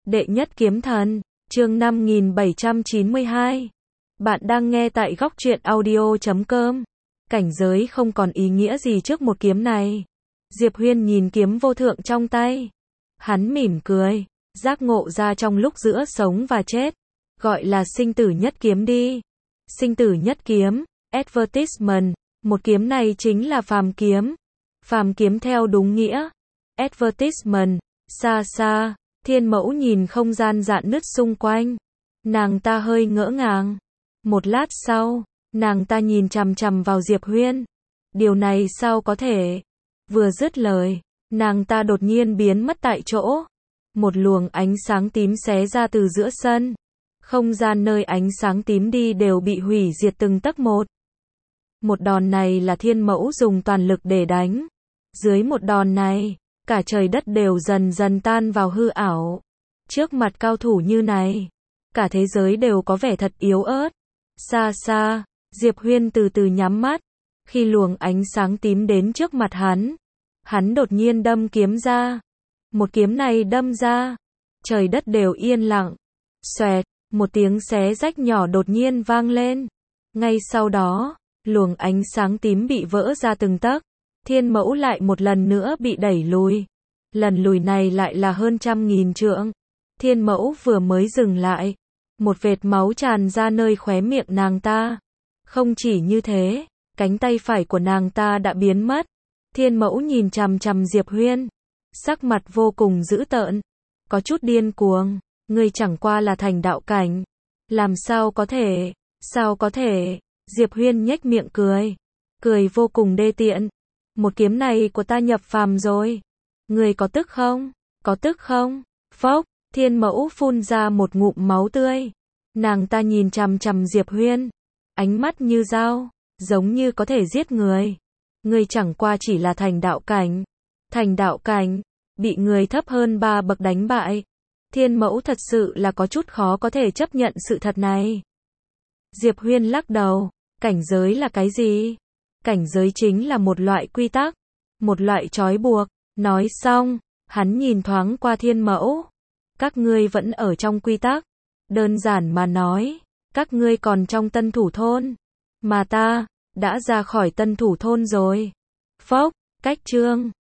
Đệ nhất kiếm thần, chương 5792. Bạn đang nghe tại góc truyện audio.com. Cảnh giới không còn ý nghĩa gì trước một kiếm này. Diệp Huyên nhìn kiếm vô thượng trong tay. Hắn mỉm cười, giác ngộ ra trong lúc giữa sống và chết. Gọi là sinh tử nhất kiếm đi. Sinh tử nhất kiếm, advertisement, một kiếm này chính là phàm kiếm. Phàm kiếm theo đúng nghĩa. Advertisement, xa xa. Thiên Mẫu nhìn không gian rạn nứt xung quanh. Nàng ta hơi ngỡ ngàng. Một lát sau, nàng ta nhìn chằm chằm vào Diệp Huyên. Điều này sao có thể? Vừa dứt lời, nàng ta đột nhiên biến mất tại chỗ. Một luồng ánh sáng tím xé ra từ giữa sân. Không gian nơi ánh sáng tím đi đều bị hủy diệt từng tấc một. Một đòn này là Thiên Mẫu dùng toàn lực để đánh. Dưới một đòn này, cả trời đất đều dần dần tan vào hư ảo. Trước mặt cao thủ như này, cả thế giới đều có vẻ thật yếu ớt. Xa xa, Diệp Huyên từ từ nhắm mắt. Khi luồng ánh sáng tím đến trước mặt hắn đột nhiên đâm kiếm ra. Một kiếm này đâm ra, trời đất đều yên lặng. Xoẹt, một tiếng xé rách nhỏ đột nhiên vang lên. Ngay sau đó, luồng ánh sáng tím bị vỡ ra từng tấc. Thiên Mẫu lại một lần nữa bị đẩy lùi. Lần lùi này lại là hơn 100.000 trượng. Thiên Mẫu vừa mới dừng lại, một vệt máu tràn ra nơi khóe miệng nàng ta. Không chỉ như thế, cánh tay phải của nàng ta đã biến mất. Thiên Mẫu nhìn chằm chằm Diệp Huyên, sắc mặt vô cùng dữ tợn, có chút điên cuồng. Ngươi chẳng qua là thành đạo cảnh, làm sao có thể? Sao có thể? Diệp Huyên nhếch miệng cười vô cùng đê tiện. Một kiếm này của ta nhập phàm rồi. Ngươi có tức không? Có tức không? Phốc, Thiên Mẫu phun ra một ngụm máu tươi. Nàng ta nhìn chằm chằm Diệp Huyên, ánh mắt như dao, giống như có thể giết người. Ngươi chẳng qua chỉ là thành đạo cảnh. Thành đạo cảnh, bị người thấp hơn 3 bậc đánh bại. Thiên Mẫu thật sự là có chút khó có thể chấp nhận sự thật này. Diệp Huyên lắc đầu, cảnh giới là cái gì? Cảnh giới chính là một loại quy tắc, một loại trói buộc. Nói xong, hắn nhìn thoáng qua Thiên Mẫu. Các ngươi vẫn ở trong quy tắc. Đơn giản mà nói, các ngươi còn trong Tân Thủ Thôn. Mà ta, đã ra khỏi Tân Thủ Thôn rồi. Phốc, cách chương.